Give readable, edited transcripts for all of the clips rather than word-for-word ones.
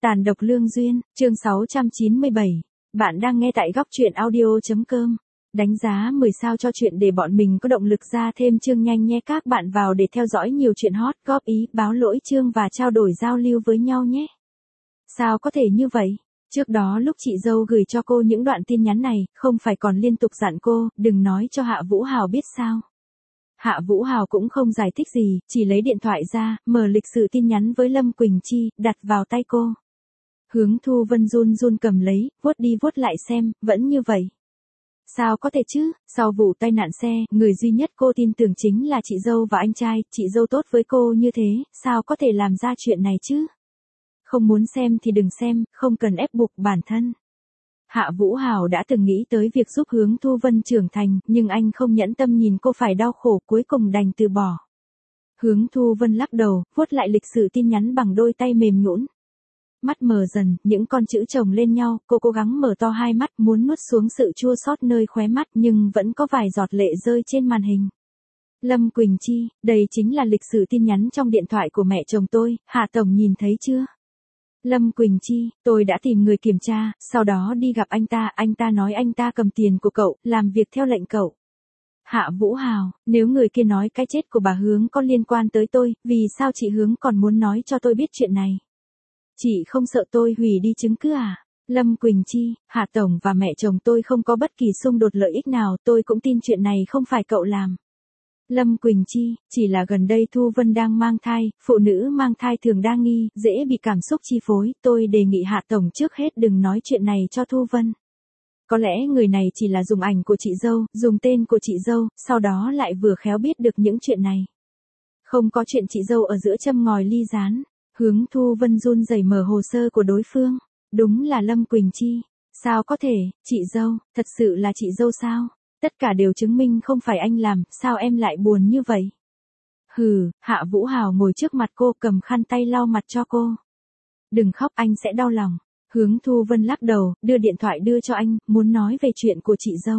Tàn độc lương duyên, chương 697. Bạn đang nghe tại góc truyện audio.com. Đánh giá 10 sao cho chuyện để bọn mình có động lực ra thêm chương nhanh nhé các bạn vào để theo dõi nhiều chuyện hot, góp ý, báo lỗi chương và trao đổi giao lưu với nhau nhé. Sao có thể như vậy? Trước đó lúc chị dâu gửi cho cô những đoạn tin nhắn này, không phải còn liên tục dặn cô, đừng nói cho Hạ Vũ Hào biết sao. Hạ Vũ Hào cũng không giải thích gì, chỉ lấy điện thoại ra, mở lịch sử tin nhắn với Lâm Quỳnh Chi, đặt vào tay cô. Hướng Thu Vân run run cầm lấy, vuốt đi vuốt lại xem, vẫn như vậy. Sao có thể chứ, sau vụ tai nạn xe, người duy nhất cô tin tưởng chính là chị dâu và anh trai, chị dâu tốt với cô như thế, sao có thể làm ra chuyện này chứ? Không muốn xem thì đừng xem, không cần ép buộc bản thân. Hạ Vũ Hào đã từng nghĩ tới việc giúp Hướng Thu Vân trưởng thành, nhưng anh không nhẫn tâm nhìn cô phải đau khổ, cuối cùng đành từ bỏ. Hướng Thu Vân lắc đầu, vuốt lại lịch sử tin nhắn bằng đôi tay mềm nhũn. Mắt mờ dần, những con chữ chồng lên nhau, cô cố gắng mở to hai mắt, muốn nuốt xuống sự chua xót nơi khóe mắt nhưng vẫn có vài giọt lệ rơi trên màn hình. Lâm Quỳnh Chi, đây chính là lịch sử tin nhắn trong điện thoại của mẹ chồng tôi, Hạ Tổng nhìn thấy chưa? Lâm Quỳnh Chi, tôi đã tìm người kiểm tra, sau đó đi gặp anh ta nói anh ta cầm tiền của cậu, làm việc theo lệnh cậu. Hạ Vũ Hào, nếu người kia nói cái chết của bà Hướng có liên quan tới tôi, vì sao chị Hướng còn muốn nói cho tôi biết chuyện này? Chị không sợ tôi hủy đi chứng cứ à? Lâm Quỳnh Chi, Hạ Tổng và mẹ chồng tôi không có bất kỳ xung đột lợi ích nào, tôi cũng tin chuyện này không phải cậu làm. Lâm Quỳnh Chi, chỉ là gần đây Thu Vân đang mang thai, phụ nữ mang thai thường đa nghi, dễ bị cảm xúc chi phối, tôi đề nghị Hạ Tổng trước hết đừng nói chuyện này cho Thu Vân. Có lẽ người này chỉ là dùng ảnh của chị dâu, dùng tên của chị dâu, sau đó lại vừa khéo biết được những chuyện này. Không có chuyện chị dâu ở giữa châm ngòi ly rán. Hướng Thu Vân run rẩy mở hồ sơ của đối phương. Đúng là Lâm Quỳnh Chi. Sao có thể, chị dâu, thật sự là chị dâu sao? Tất cả đều chứng minh không phải anh làm, sao em lại buồn như vậy? Hừ, Hạ Vũ Hào ngồi trước mặt cô cầm khăn tay lau mặt cho cô. Đừng khóc anh sẽ đau lòng. Hướng Thu Vân lắc đầu, đưa điện thoại đưa cho anh, muốn nói về chuyện của chị dâu.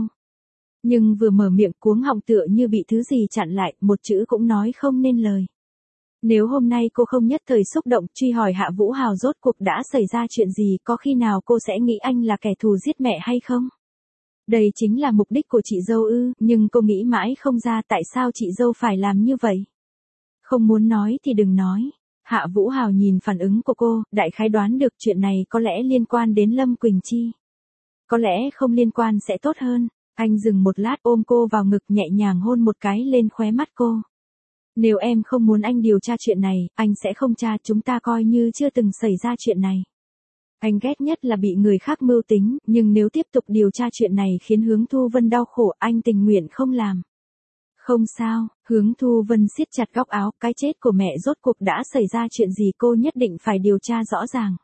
Nhưng vừa mở miệng cuống họng tựa như bị thứ gì chặn lại, một chữ cũng nói không nên lời. Nếu hôm nay cô không nhất thời xúc động truy hỏi Hạ Vũ Hào rốt cuộc đã xảy ra chuyện gì, có khi nào cô sẽ nghĩ anh là kẻ thù giết mẹ hay không? Đây chính là mục đích của chị dâu ư, nhưng cô nghĩ mãi không ra tại sao chị dâu phải làm như vậy. Không muốn nói thì đừng nói. Hạ Vũ Hào nhìn phản ứng của cô, đại khái đoán được chuyện này có lẽ liên quan đến Lâm Quỳnh Chi. Có lẽ không liên quan sẽ tốt hơn. Anh dừng một lát ôm cô vào ngực nhẹ nhàng hôn một cái lên khóe mắt cô. Nếu em không muốn anh điều tra chuyện này, anh sẽ không tra, chúng ta coi như chưa từng xảy ra chuyện này. Anh ghét nhất là bị người khác mưu tính, nhưng nếu tiếp tục điều tra chuyện này khiến Hướng Thu Vân đau khổ, anh tình nguyện không làm. Không sao, Hướng Thu Vân siết chặt góc áo, cái chết của mẹ rốt cuộc đã xảy ra chuyện gì cô nhất định phải điều tra rõ ràng.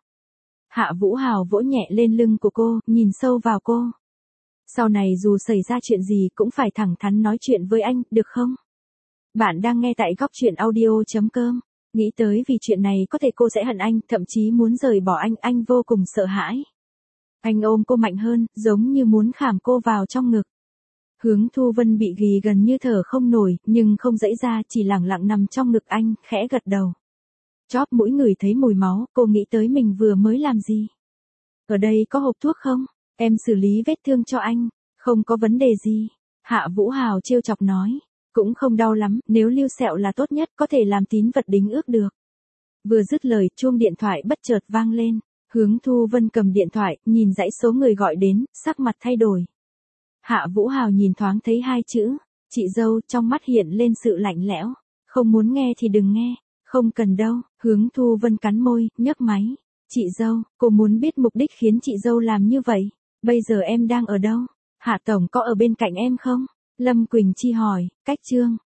Hạ Vũ Hào vỗ nhẹ lên lưng của cô, nhìn sâu vào cô. Sau này dù xảy ra chuyện gì cũng phải thẳng thắn nói chuyện với anh, được không? Bạn đang nghe tại góc truyện audio.com. Nghĩ tới vì chuyện này có thể cô sẽ hận anh, thậm chí muốn rời bỏ anh vô cùng sợ hãi. Anh ôm cô mạnh hơn, giống như muốn khảm cô vào trong ngực. Hướng Thu Vân bị ghì gần như thở không nổi, nhưng không giãy ra, chỉ lẳng lặng nằm trong ngực anh, khẽ gật đầu. Chóp mũi ngửi thấy mùi máu, cô nghĩ tới mình vừa mới làm gì. Ở đây có hộp thuốc không? Em xử lý vết thương cho anh. Không có vấn đề gì. Hạ Vũ Hào trêu chọc nói. Cũng không đau lắm, nếu lưu sẹo là tốt nhất, có thể làm tín vật đính ước được. Vừa dứt lời, chuông điện thoại bất chợt vang lên. Hướng Thu Vân cầm điện thoại, nhìn dãy số người gọi đến, sắc mặt thay đổi. Hạ Vũ Hào nhìn thoáng thấy hai chữ, chị dâu, trong mắt hiện lên sự lạnh lẽo. Không muốn nghe thì đừng nghe, không cần đâu. Hướng Thu Vân cắn môi, nhấc máy. Chị dâu, cô muốn biết mục đích khiến chị dâu làm như vậy. Bây giờ em đang ở đâu? Hạ Tổng có ở bên cạnh em không? Lâm Quỳnh Chi hỏi, cách chương.